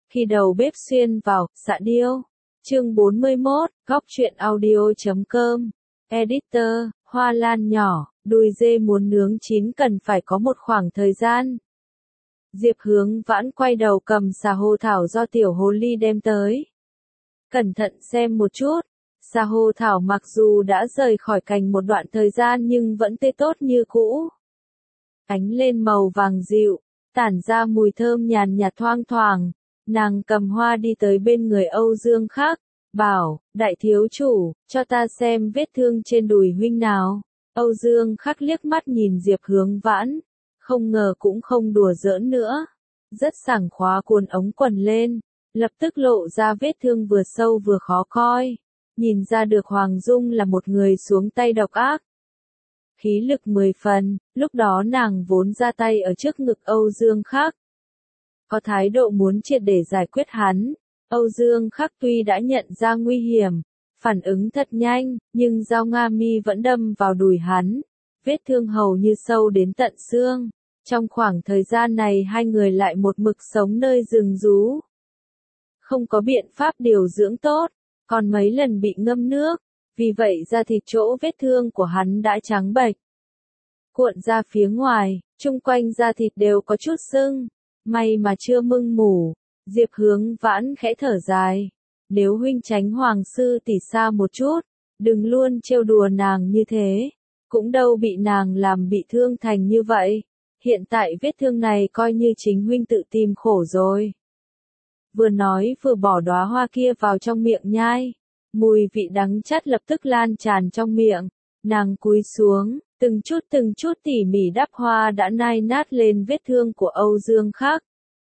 Khi đầu bếp xuyên vào, xạ điêu. Chương 41, góc truyện audio.com. Editor, Hoa Lan nhỏ, đùi dê muốn nướng chín cần phải có một khoảng thời gian. Diệp Hướng Vãn quay đầu cầm xà hồ thảo do tiểu hồ ly đem tới. Cẩn thận xem một chút, xà hồ thảo mặc dù đã rời khỏi cành một đoạn thời gian nhưng vẫn tươi tốt như cũ. Ánh lên màu vàng dịu, tản ra mùi thơm nhàn nhạt thoang thoảng. Nàng cầm hoa đi tới bên người Âu Dương Khắc, bảo, đại thiếu chủ, cho ta xem vết thương trên đùi huynh nào. Âu Dương Khắc liếc mắt nhìn Diệp Hướng Vãn, không ngờ cũng không đùa giỡn nữa. Rất sảng khoái cuốn ống quần lên, lập tức lộ ra vết thương vừa sâu vừa khó coi. Nhìn ra được Hoàng Dung là một người xuống tay độc ác. Khí lực 10 phần, lúc đó nàng vốn ra tay ở trước ngực Âu Dương Khắc. Có thái độ muốn triệt để giải quyết hắn. Âu Dương Khắc tuy đã nhận ra nguy hiểm, phản ứng thật nhanh, nhưng dao Nga mi vẫn đâm vào đùi hắn. Vết thương hầu như sâu đến tận xương. Trong khoảng thời gian này hai người lại một mực sống nơi rừng rú. Không có biện pháp điều dưỡng tốt, còn mấy lần bị ngâm nước, vì vậy da thịt chỗ vết thương của hắn đã trắng bệch. Cuộn ra phía ngoài, chung quanh da thịt đều có chút sưng. May mà chưa mưng mủ. Diệp Hướng Vãn khẽ thở dài. Nếu huynh tránh Hoàng sư tỷ xa một chút, đừng luôn trêu đùa nàng như thế, cũng đâu bị nàng làm bị thương thành như vậy. Hiện tại vết thương này coi như chính huynh tự tìm khổ rồi. Vừa nói vừa bỏ đóa hoa kia vào trong miệng nhai. Mùi vị đắng chát lập tức lan tràn trong miệng. Nàng cúi xuống, từng chút tỉ mỉ đắp hoa đã nai nát lên vết thương của Âu Dương Khắc.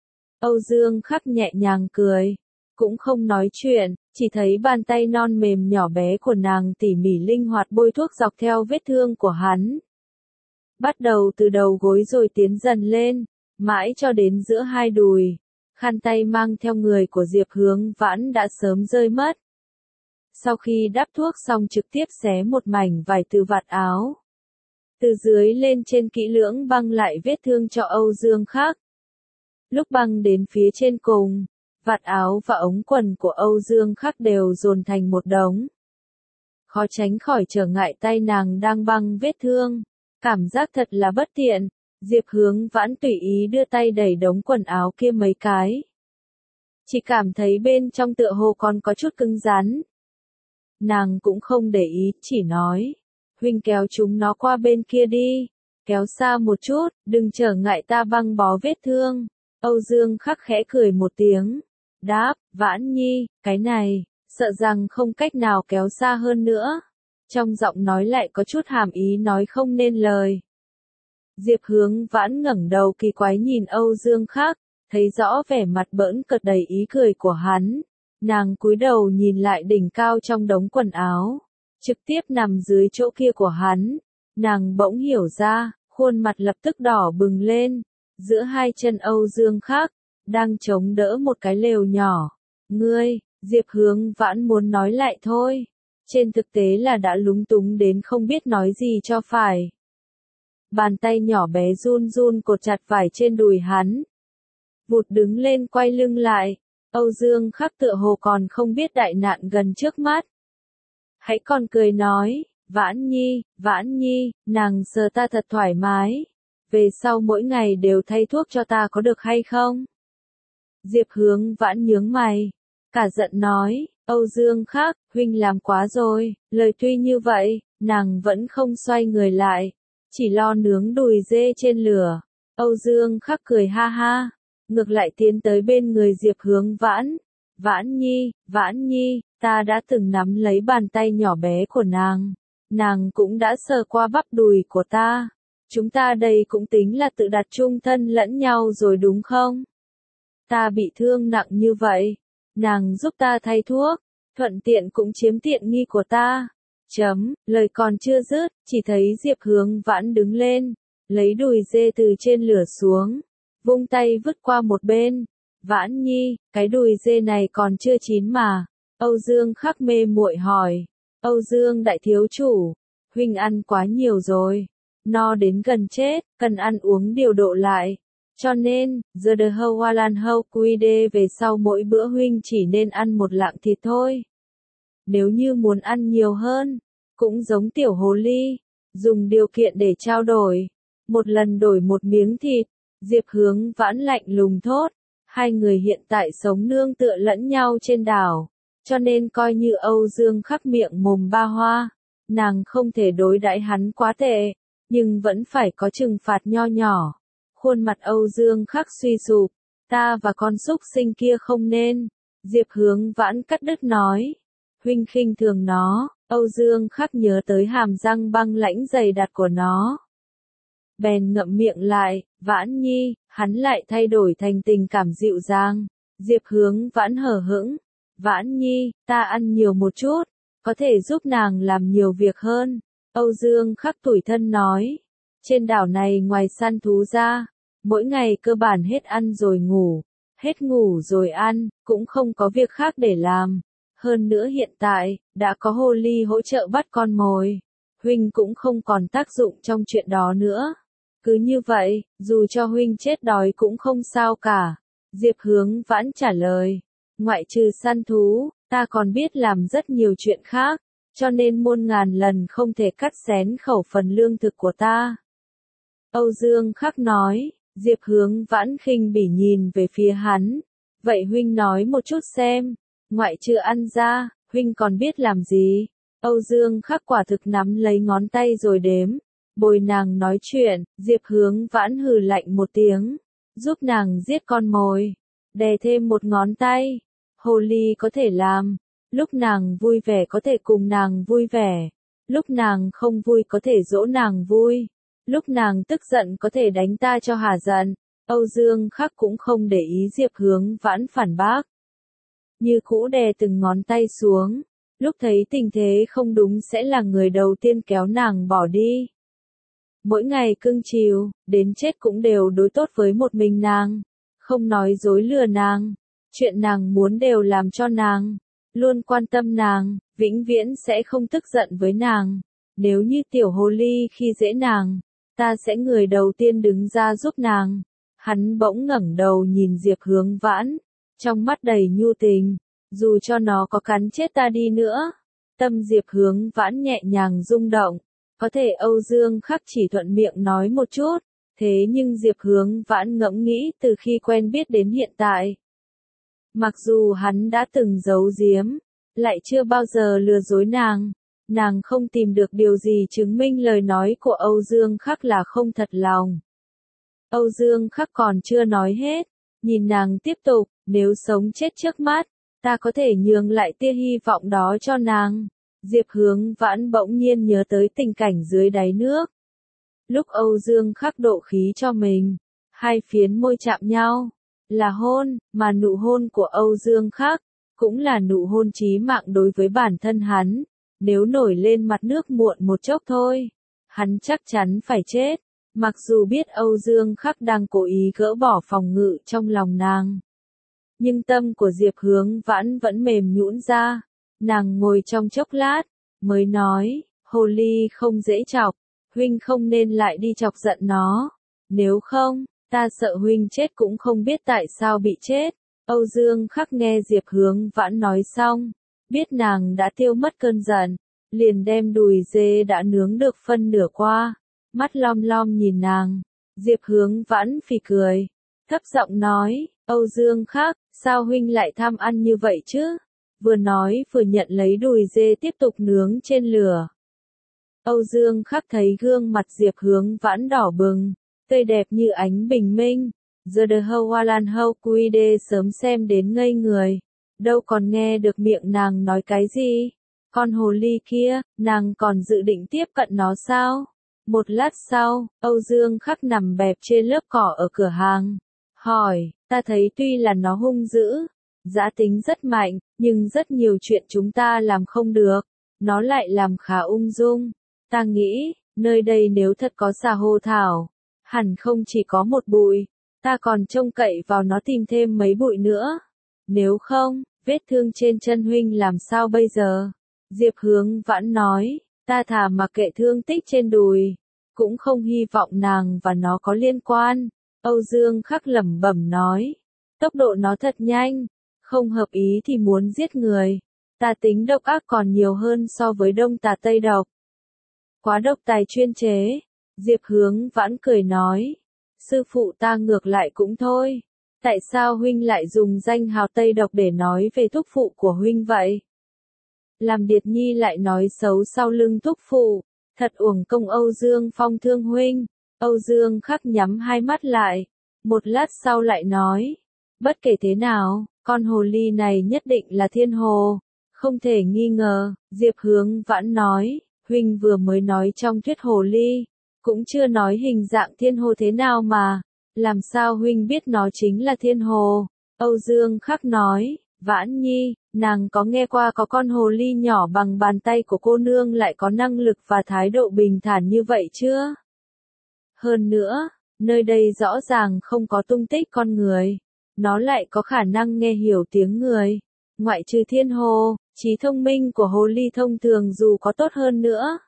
Âu Dương Khắc nhẹ nhàng cười, cũng không nói chuyện, chỉ thấy bàn tay non mềm nhỏ bé của nàng tỉ mỉ linh hoạt bôi thuốc dọc theo vết thương của hắn. Bắt đầu từ đầu gối rồi tiến dần lên, mãi cho đến giữa hai đùi. Khăn tay mang theo người của Diệp Hướng Vãn đã sớm rơi mất. Sau khi đắp thuốc xong trực tiếp xé một mảnh vải từ vạt áo. Từ dưới lên trên kỹ lưỡng băng lại vết thương cho Âu Dương Khắc. Lúc băng đến phía trên cùng, vạt áo và ống quần của Âu Dương Khắc đều dồn thành một đống. Khó tránh khỏi trở ngại tay nàng đang băng vết thương. Cảm giác thật là bất tiện. Diệp Hướng Vãn tùy ý đưa tay đẩy đống quần áo kia mấy cái. Chỉ cảm thấy bên trong tựa hồ còn có chút cứng rắn. Nàng cũng không để ý, chỉ nói. Huynh kéo chúng nó qua bên kia đi. Kéo xa một chút, đừng trở ngại ta băng bó vết thương. Âu Dương Khắc khẽ cười một tiếng. Đáp, Vãn nhi, cái này, sợ rằng không cách nào kéo xa hơn nữa. Trong giọng nói lại có chút hàm ý nói không nên lời. Diệp Hướng Vãn ngẩng đầu kỳ quái nhìn Âu Dương Khắc, thấy rõ vẻ mặt bỡn cợt đầy ý cười của hắn. Nàng cúi đầu nhìn lại đỉnh cao trong đống quần áo, trực tiếp nằm dưới chỗ kia của hắn. Nàng bỗng hiểu ra, khuôn mặt lập tức đỏ bừng lên. Giữa hai chân Âu Dương Khắc, đang chống đỡ một cái lều nhỏ. Ngươi, Diệp Hướng Vãn muốn nói lại thôi. Trên thực tế là đã lúng túng đến không biết nói gì cho phải. Bàn tay nhỏ bé run run cột chặt vải trên đùi hắn. Vụt đứng lên quay lưng lại. Âu Dương Khắc tựa hồ còn không biết đại nạn gần trước mắt. Hãy còn cười nói, Vãn nhi, nàng sờ ta thật thoải mái. Về sau mỗi ngày đều thay thuốc cho ta có được hay không? Diệp Hướng Vãn nhướng mày. Cả giận nói, Âu Dương Khắc, huynh làm quá rồi. Lời tuy như vậy, nàng vẫn không xoay người lại. Chỉ lo nướng đùi dê trên lửa. Âu Dương Khắc cười ha ha. Ngược lại tiến tới bên người Diệp Hướng Vãn. Vãn nhi, ta đã từng nắm lấy bàn tay nhỏ bé của nàng. Nàng cũng đã sờ qua bắp đùi của ta. Chúng ta đây cũng tính là tự đặt chung thân lẫn nhau rồi đúng không? Ta bị thương nặng như vậy. Nàng giúp ta thay thuốc. Thuận tiện cũng chiếm tiện nghi của ta. Lời còn chưa dứt, chỉ thấy Diệp Hướng Vãn đứng lên. Lấy đùi dê từ trên lửa xuống. Vung tay vứt qua một bên. Vãn nhi, cái đùi dê này còn chưa chín mà. Âu Dương Khắc mê muội hỏi. Âu Dương đại thiếu chủ. Huynh ăn quá nhiều rồi. No đến gần chết, cần ăn uống điều độ lại. Cho nên, giờ The Hoa Lan Hậu Quy Đê về sau mỗi bữa huynh chỉ nên ăn một lạng thịt thôi. Nếu như muốn ăn nhiều hơn, cũng giống tiểu hồ ly, dùng điều kiện để trao đổi. Một lần đổi một miếng thịt, Diệp Hướng Vãn lạnh lùng thốt. Hai người hiện tại sống nương tựa lẫn nhau trên đảo, cho nên coi như Âu Dương Khắc miệng mồm ba hoa, nàng không thể đối đãi hắn quá tệ, nhưng vẫn phải có trừng phạt nho nhỏ. Khuôn mặt Âu Dương Khắc suy sụp, ta và con súc sinh kia không nên. Diệp Hướng Vãn cắt đứt nói, huynh khinh thường nó. Âu Dương Khắc nhớ tới hàm răng băng lãnh dày đặc của nó, bèn ngậm miệng lại. Vãn nhi, hắn lại thay đổi thành tình cảm dịu dàng. Diệp Hướng Vãn hờ hững, Vãn nhi, ta ăn nhiều một chút, có thể giúp nàng làm nhiều việc hơn. Âu Dương Khắc tủi thân nói, trên đảo này ngoài săn thú ra, mỗi ngày cơ bản hết ăn rồi ngủ, hết ngủ rồi ăn, cũng không có việc khác để làm. Hơn nữa hiện tại, đã có hồ ly hỗ trợ bắt con mồi, huynh cũng không còn tác dụng trong chuyện đó nữa. Cứ như vậy, dù cho huynh chết đói cũng không sao cả. Diệp Hướng Vãn trả lời, ngoại trừ săn thú, ta còn biết làm rất nhiều chuyện khác, cho nên muôn ngàn lần không thể cắt xén khẩu phần lương thực của ta. Âu Dương Khắc nói. Diệp Hướng Vãn khinh bỉ nhìn về phía hắn, vậy huynh nói một chút xem, ngoại trừ ăn ra, huynh còn biết làm gì? Âu Dương Khắc quả thực nắm lấy ngón tay rồi đếm, bồi nàng nói chuyện. Diệp Hướng Vãn hừ lạnh một tiếng, giúp nàng giết con mồi, đè thêm một ngón tay. Hồ ly có thể làm, lúc nàng vui vẻ có thể cùng nàng vui vẻ, lúc nàng không vui có thể dỗ nàng vui, lúc nàng tức giận có thể đánh ta cho hả giận. Âu Dương Khắc cũng không để ý Diệp Hướng Vãn phản bác, như cũ đè từng ngón tay xuống, lúc thấy tình thế không đúng sẽ là người đầu tiên kéo nàng bỏ đi. Mỗi ngày cưng chiều, đến chết cũng đều đối tốt với một mình nàng, không nói dối lừa nàng, chuyện nàng muốn đều làm cho nàng, luôn quan tâm nàng, vĩnh viễn sẽ không tức giận với nàng. Nếu như tiểu hồ ly khi dễ nàng, ta sẽ người đầu tiên đứng ra giúp nàng. Hắn bỗng ngẩng đầu nhìn Diệp Hướng Vãn, trong mắt đầy nhu tình, dù cho nó có cắn chết ta đi nữa. Tâm Diệp Hướng Vãn nhẹ nhàng rung động, có thể Âu Dương Khắc chỉ thuận miệng nói một chút, thế nhưng Diệp Hướng Vãn ngẫm nghĩ từ khi quen biết đến hiện tại. Mặc dù hắn đã từng giấu giếm, lại chưa bao giờ lừa dối nàng không tìm được điều gì chứng minh lời nói của Âu Dương Khắc là không thật lòng. Âu Dương Khắc còn chưa nói hết, nhìn nàng tiếp tục, nếu sống chết trước mắt, ta có thể nhường lại tia hy vọng đó cho nàng. Diệp Hướng Vãn bỗng nhiên nhớ tới tình cảnh dưới đáy nước. Lúc Âu Dương Khắc độ khí cho mình, hai phiến môi chạm nhau, là hôn, mà nụ hôn của Âu Dương Khắc, cũng là nụ hôn chí mạng đối với bản thân hắn. Nếu nổi lên mặt nước muộn một chốc thôi, hắn chắc chắn phải chết. Mặc dù biết Âu Dương Khắc đang cố ý gỡ bỏ phòng ngự trong lòng nàng, nhưng tâm của Diệp Hướng Vãn vẫn mềm nhũn ra. Nàng ngồi trong chốc lát, mới nói, hồ ly không dễ chọc, huynh không nên lại đi chọc giận nó. Nếu không, ta sợ huynh chết cũng không biết tại sao bị chết. Âu Dương Khắc nghe Diệp Hướng Vãn nói xong, biết nàng đã tiêu mất cơn giận, liền đem đùi dê đã nướng được phân nửa qua, mắt lom lom nhìn nàng. Diệp Hướng Vãn phì cười, thấp giọng nói, Âu Dương Khắc, sao huynh lại tham ăn như vậy chứ? Vừa nói vừa nhận lấy đùi dê tiếp tục nướng trên lửa. Âu Dương Khắc thấy gương mặt Diệp Hướng Vãn đỏ bừng, tươi đẹp như ánh bình minh. Giờ The Hoa Lan Hậu Quy Đê sớm xem đến ngây người, đâu còn nghe được miệng nàng nói cái gì. Con hồ ly kia, nàng còn dự định tiếp cận nó sao? Một lát sau, Âu Dương Khắc nằm bẹp trên lớp cỏ ở cửa hàng, hỏi, ta thấy tuy là nó hung dữ, dã tính rất mạnh, nhưng rất nhiều chuyện chúng ta làm không được, nó lại làm khá ung dung. Ta nghĩ, nơi đây nếu thật có xà hô thảo, hẳn không chỉ có một bụi, ta còn trông cậy vào nó tìm thêm mấy bụi nữa. Nếu không, vết thương trên chân huynh làm sao bây giờ? Diệp Hướng Vãn nói, ta thà mặc kệ thương tích trên đùi, cũng không hy vọng nàng và nó có liên quan. Âu Dương Khắc lẩm bẩm nói. Tốc độ nó thật nhanh, không hợp ý thì muốn giết người. Ta tính độc ác còn nhiều hơn so với Đông Tà Tây Độc. Quá độc tài chuyên chế. Diệp Hướng Vãn cười nói. Sư phụ ta ngược lại cũng thôi. Tại sao huynh lại dùng danh hào Tây Độc để nói về thúc phụ của huynh vậy? Làm Điệt Nhi lại nói xấu sau lưng thúc phụ. Thật uổng công Âu Dương Phong thương huynh. Âu Dương Khắc nhắm hai mắt lại. Một lát sau lại nói. Bất kể thế nào, con hồ ly này nhất định là thiên hồ. Không thể nghi ngờ, Diệp Hướng Vãn nói. Huynh vừa mới nói trong thuyết hồ ly. Cũng chưa nói hình dạng thiên hồ thế nào mà. Làm sao huynh biết nó chính là thiên hồ? Âu Dương Khắc nói. Vãn Nhi, nàng có nghe qua có con hồ ly nhỏ bằng bàn tay của cô nương lại có năng lực và thái độ bình thản như vậy chưa? Hơn nữa, nơi đây rõ ràng không có tung tích con người. Nó lại có khả năng nghe hiểu tiếng người. Ngoại trừ thiên hồ, trí thông minh của hồ ly thông thường dù có tốt hơn nữa.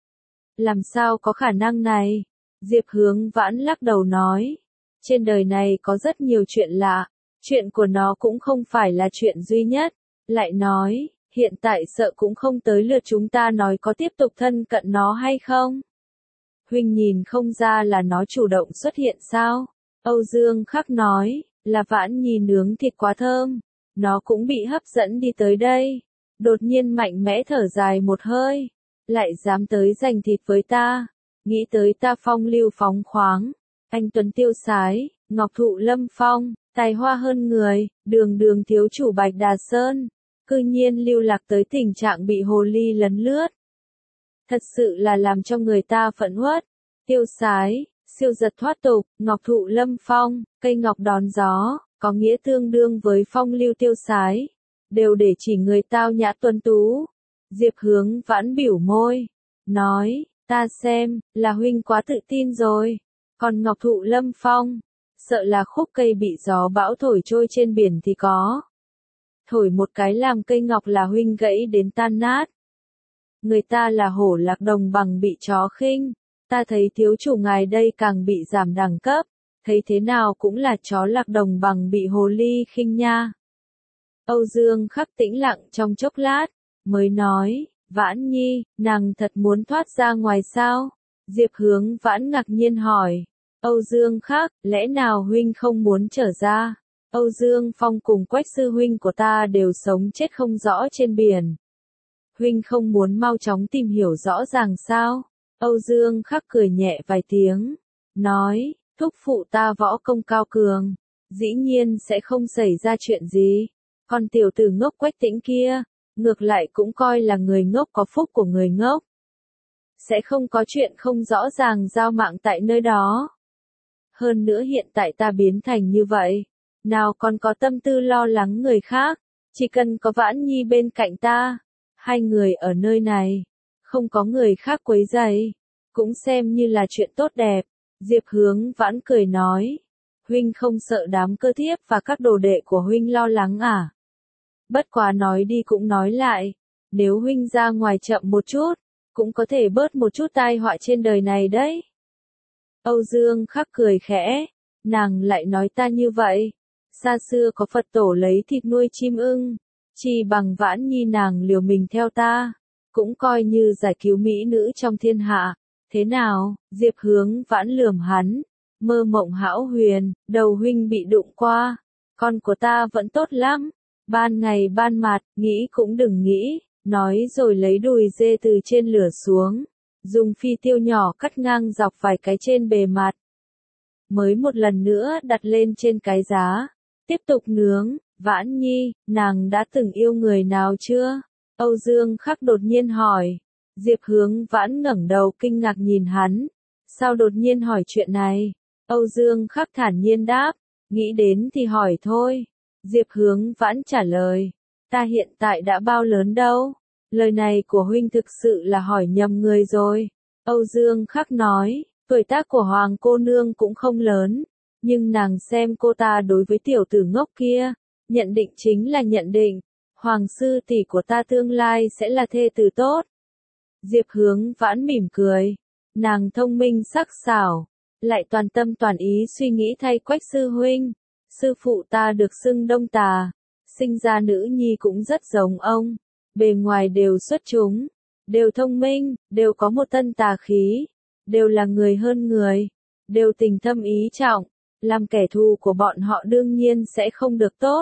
Làm sao có khả năng này? Diệp Hướng Vãn lắc đầu nói. Trên đời này có rất nhiều chuyện lạ. Chuyện của nó cũng không phải là chuyện duy nhất. Lại nói, hiện tại sợ cũng không tới lượt chúng ta nói có tiếp tục thân cận nó hay không. Huynh nhìn không ra là nó chủ động xuất hiện sao? Âu Dương Khắc nói, là Vãn Nhi nướng thịt quá thơm. Nó cũng bị hấp dẫn đi tới đây. Đột nhiên mạnh mẽ thở dài một hơi. Lại dám tới giành thịt với ta. Nghĩ tới ta phong lưu phóng khoáng. Anh tuấn tiêu sái, ngọc thụ lâm phong, tài hoa hơn người, đường đường thiếu chủ Bạch Đà Sơn. Cư nhiên lưu lạc tới tình trạng bị hồ ly lấn lướt. Thật sự là làm cho người ta phẫn uất. Tiêu sái, siêu giật thoát tục, ngọc thụ lâm phong, cây ngọc đón gió, có nghĩa tương đương với phong lưu tiêu sái. Đều để chỉ người tao nhã tuấn tú. Diệp Hướng Vãn biểu môi. Nói, ta xem, là huynh quá tự tin rồi. Còn ngọc thụ lâm phong, sợ là khúc cây bị gió bão thổi trôi trên biển thì có. Thổi một cái làm cây ngọc là huynh gãy đến tan nát. Người ta là hổ lạc đồng bằng bị chó khinh. Ta thấy thiếu chủ ngài đây càng bị giảm đẳng cấp. Thấy thế nào cũng là chó lạc đồng bằng bị hồ ly khinh nha. Âu Dương Khắc tĩnh lặng trong chốc lát, mới nói, Vãn Nhi, nàng thật muốn thoát ra ngoài sao? Diệp Hướng Vãn ngạc nhiên hỏi. Âu Dương Khắc, lẽ nào huynh không muốn trở ra? Âu Dương Phong cùng Quách sư huynh của ta đều sống chết không rõ trên biển. Huynh không muốn mau chóng tìm hiểu rõ ràng sao? Âu Dương Khắc cười nhẹ vài tiếng, nói, thúc phụ ta võ công cao cường, dĩ nhiên sẽ không xảy ra chuyện gì. Còn tiểu tử ngốc Quách Tĩnh kia, ngược lại cũng coi là người ngốc có phúc của người ngốc. Sẽ không có chuyện không rõ ràng giao mạng tại nơi đó. Hơn nữa hiện tại ta biến thành như vậy, nào còn có tâm tư lo lắng người khác, chỉ cần có Vãn Nhi bên cạnh ta, hai người ở nơi này, không có người khác quấy rầy, cũng xem như là chuyện tốt đẹp. Diệp Hướng Vãn cười nói, huynh không sợ đám cơ thiếp và các đồ đệ của huynh lo lắng à? Bất quá nói đi cũng nói lại, nếu huynh ra ngoài chậm một chút, cũng có thể bớt một chút tai họa trên đời này đấy. Âu Dương Khắc cười khẽ, nàng lại nói ta như vậy. Xa xưa có Phật tổ lấy thịt nuôi chim ưng, chỉ bằng Vãn Nhi nàng liều mình theo ta, cũng coi như giải cứu mỹ nữ trong thiên hạ. Thế nào? Diệp Hướng Vãn lườm hắn, mơ mộng hão huyền, đầu huynh bị đụng qua, con của ta vẫn tốt lắm. Ban ngày ban mặt, nghĩ cũng đừng nghĩ, nói rồi lấy đùi dê từ trên lửa xuống, dùng phi tiêu nhỏ cắt ngang dọc vài cái trên bề mặt. Mới một lần nữa đặt lên trên cái giá, tiếp tục nướng. Vãn Nhi, nàng đã từng yêu người nào chưa? Âu Dương Khắc đột nhiên hỏi. Diệp Hướng Vãn ngẩng đầu kinh ngạc nhìn hắn. Sao đột nhiên hỏi chuyện này? Âu Dương Khắc thản nhiên đáp, nghĩ đến thì hỏi thôi. Diệp Hướng Vãn trả lời, ta hiện tại đã bao lớn đâu? Lời này của huynh thực sự là hỏi nhầm người rồi. Âu Dương Khắc nói, tuổi tác của Hoàng cô nương cũng không lớn, nhưng nàng xem cô ta đối với tiểu tử ngốc kia, nhận định chính là nhận định, Hoàng sư tỷ của ta tương lai sẽ là thê tử tốt. Diệp Hướng Vãn mỉm cười, nàng thông minh sắc sảo, lại toàn tâm toàn ý suy nghĩ thay Quách sư huynh. Sư phụ ta được xưng Đông Tà, sinh ra nữ nhi cũng rất giống ông, bề ngoài đều xuất chúng, đều thông minh, đều có một thân tà khí, đều là người hơn người, đều tình thâm ý trọng, làm kẻ thù của bọn họ đương nhiên sẽ không được tốt.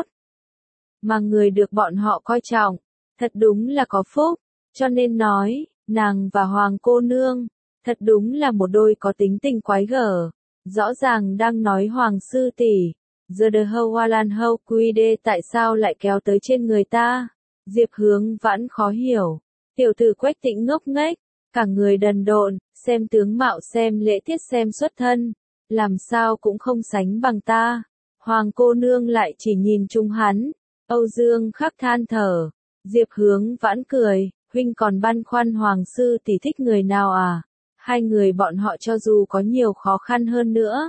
Mà người được bọn họ coi trọng, thật đúng là có phúc, cho nên nói, nàng và Hoàng cô nương, thật đúng là một đôi có tính tình quái gở. Rõ ràng đang nói Hoàng sư tỷ, giờ the Hâu Hoa Lan Hâu Quy Đê tại sao lại kéo tới trên người ta? Diệp Hướng Vãn khó hiểu, tiểu tử Quách Tĩnh ngốc nghếch, cả người đần độn, xem tướng mạo xem lễ tiết xem xuất thân, làm sao cũng không sánh bằng ta. Hoàng cô nương lại chỉ nhìn chung hắn, Âu Dương Khắc than thở, Diệp Hướng Vãn cười, huynh còn băn khoăn Hoàng sư tỷ thích người nào à? Hai người bọn họ cho dù có nhiều khó khăn hơn nữa,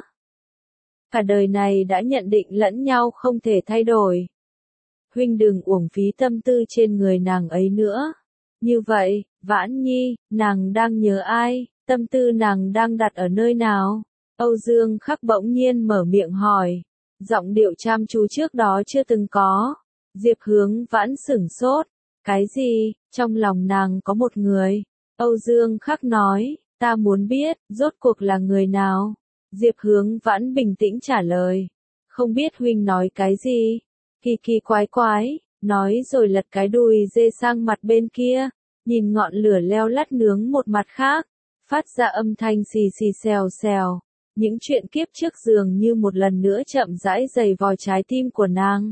cả đời này đã nhận định lẫn nhau không thể thay đổi. Huynh đừng uổng phí tâm tư trên người nàng ấy nữa. Như vậy, Vãn Nhi, nàng đang nhớ ai, tâm tư nàng đang đặt ở nơi nào? Âu Dương Khắc bỗng nhiên mở miệng hỏi, giọng điệu chăm chú trước đó chưa từng có. Diệp Hướng Vãn sửng sốt, cái gì, trong lòng nàng có một người. Âu Dương Khắc nói, ta muốn biết, rốt cuộc là người nào? Diệp Hướng Vãn bình tĩnh trả lời, không biết huynh nói cái gì? Kỳ kỳ quái quái, nói rồi lật cái đùi dê sang mặt bên kia, nhìn ngọn lửa leo lắt nướng một mặt khác, phát ra âm thanh xì xì xèo xèo. Những chuyện kiếp trước dường như một lần nữa chậm rãi giày vò trái tim của nàng.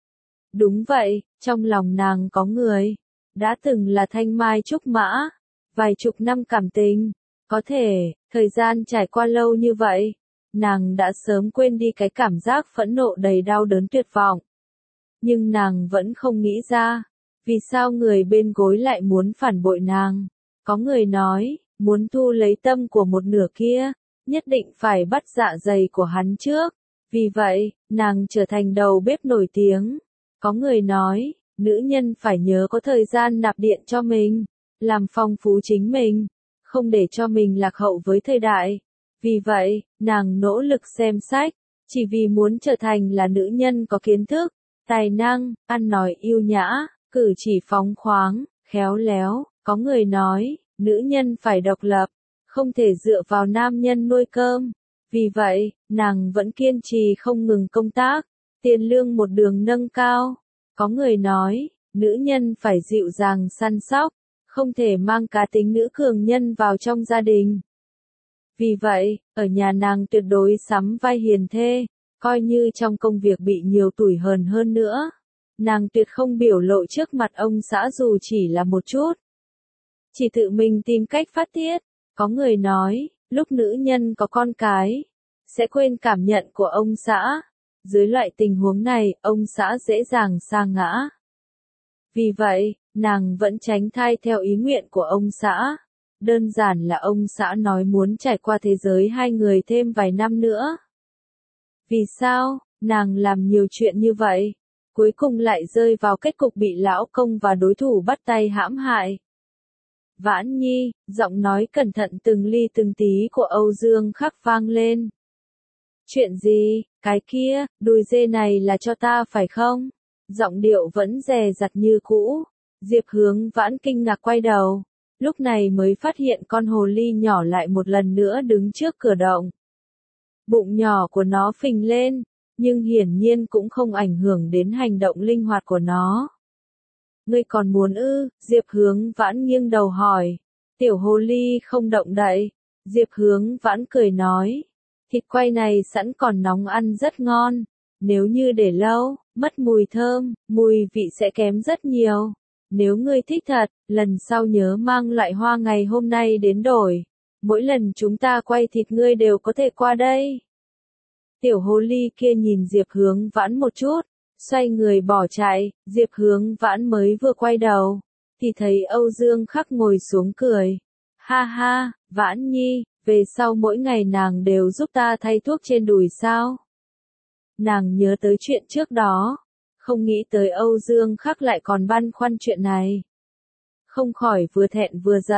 Đúng vậy, trong lòng nàng có người, đã từng là thanh mai trúc mã, vài chục năm cảm tình, có thể, thời gian trải qua lâu như vậy, nàng đã sớm quên đi cái cảm giác phẫn nộ đầy đau đớn tuyệt vọng. Nhưng nàng vẫn không nghĩ ra, vì sao người bên gối lại muốn phản bội nàng. Có người nói, muốn thu lấy tâm của một nửa kia, nhất định phải bắt dạ dày của hắn trước. Vì vậy, nàng trở thành đầu bếp nổi tiếng. Có người nói, nữ nhân phải nhớ có thời gian nạp điện cho mình, làm phong phú chính mình, không để cho mình lạc hậu với thời đại. Vì vậy, nàng nỗ lực xem sách, chỉ vì muốn trở thành là nữ nhân có kiến thức, tài năng, ăn nói yêu nhã, cử chỉ phóng khoáng, khéo léo. Có người nói, nữ nhân phải độc lập, không thể dựa vào nam nhân nuôi cơm. Vì vậy, nàng vẫn kiên trì không ngừng công tác, tiền lương một đường nâng cao. Có người nói, nữ nhân phải dịu dàng săn sóc, không thể mang cá tính nữ cường nhân vào trong gia đình. Vì vậy, ở nhà nàng tuyệt đối sắm vai hiền thê, coi như trong công việc bị nhiều tủi hờn hơn nữa. Nàng tuyệt không biểu lộ trước mặt ông xã dù chỉ là một chút. Chỉ tự mình tìm cách phát tiết. Có người nói, lúc nữ nhân có con cái, sẽ quên cảm nhận của ông xã. Dưới loại tình huống này, ông xã dễ dàng sa ngã. Vì vậy, nàng vẫn tránh thai theo ý nguyện của ông xã. Đơn giản là ông xã nói muốn trải qua thế giới hai người thêm vài năm nữa. Vì sao, nàng làm nhiều chuyện như vậy, cuối cùng lại rơi vào kết cục bị lão công và đối thủ bắt tay hãm hại. Vãn Nhi, giọng nói cẩn thận từng ly từng tí của Âu Dương Khắc vang lên. Chuyện gì, cái kia, đùi dê này là cho ta phải không? Giọng điệu vẫn dè dặt như cũ. Diệp Hướng Vãn kinh ngạc quay đầu, lúc này mới phát hiện con hồ ly nhỏ lại một lần nữa đứng trước cửa động. Bụng nhỏ của nó phình lên, nhưng hiển nhiên cũng không ảnh hưởng đến hành động linh hoạt của nó. Ngươi còn muốn ư? Diệp Hướng Vãn nghiêng đầu hỏi. Tiểu hồ ly không động đậy. Diệp Hướng Vãn cười nói. Thịt quay này sẵn còn nóng ăn rất ngon. Nếu như để lâu, mất mùi thơm, mùi vị sẽ kém rất nhiều. Nếu ngươi thích thật, lần sau nhớ mang loại hoa ngày hôm nay đến đổi. Mỗi lần chúng ta quay thịt ngươi đều có thể qua đây. Tiểu hồ ly kia nhìn Diệp Hướng Vãn một chút, xoay người bỏ chạy. Diệp Hướng Vãn mới vừa quay đầu, thì thấy Âu Dương Khắc ngồi xuống cười. Ha ha, Vãn Nhi, về sau mỗi ngày nàng đều giúp ta thay thuốc trên đùi sao? Nàng nhớ tới chuyện trước đó, không nghĩ tới Âu Dương Khắc lại còn băn khoăn chuyện này. Không khỏi vừa thẹn vừa giận,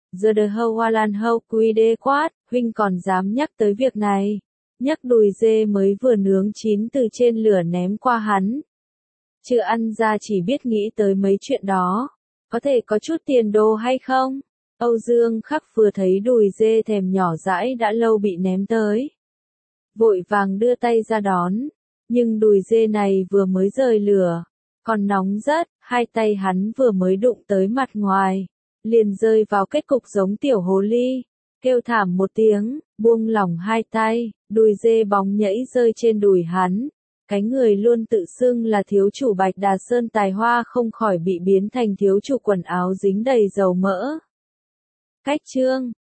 Giờ đời hâu hoa lan hâu quy đê quát, huynh còn dám nhắc tới việc này. Nhắc đùi dê mới vừa nướng chín từ trên lửa ném qua hắn. Chưa ăn ra chỉ biết nghĩ tới mấy chuyện đó. Có thể có chút tiền đồ hay không? Âu Dương Khắc vừa thấy đùi dê thèm nhỏ dãi đã lâu bị ném tới. Vội vàng đưa tay ra đón. Nhưng đùi dê này vừa mới rời lửa. Còn nóng rất, hai tay hắn vừa mới đụng tới mặt ngoài. Liền rơi vào kết cục giống tiểu hồ ly. Kêu thảm một tiếng, buông lỏng hai tay, đùi dê bóng nhảy rơi trên đùi hắn. Cái người luôn tự xưng là thiếu chủ Bạch Đà Sơn tài hoa không khỏi bị biến thành thiếu chủ quần áo dính đầy dầu mỡ. Cách chương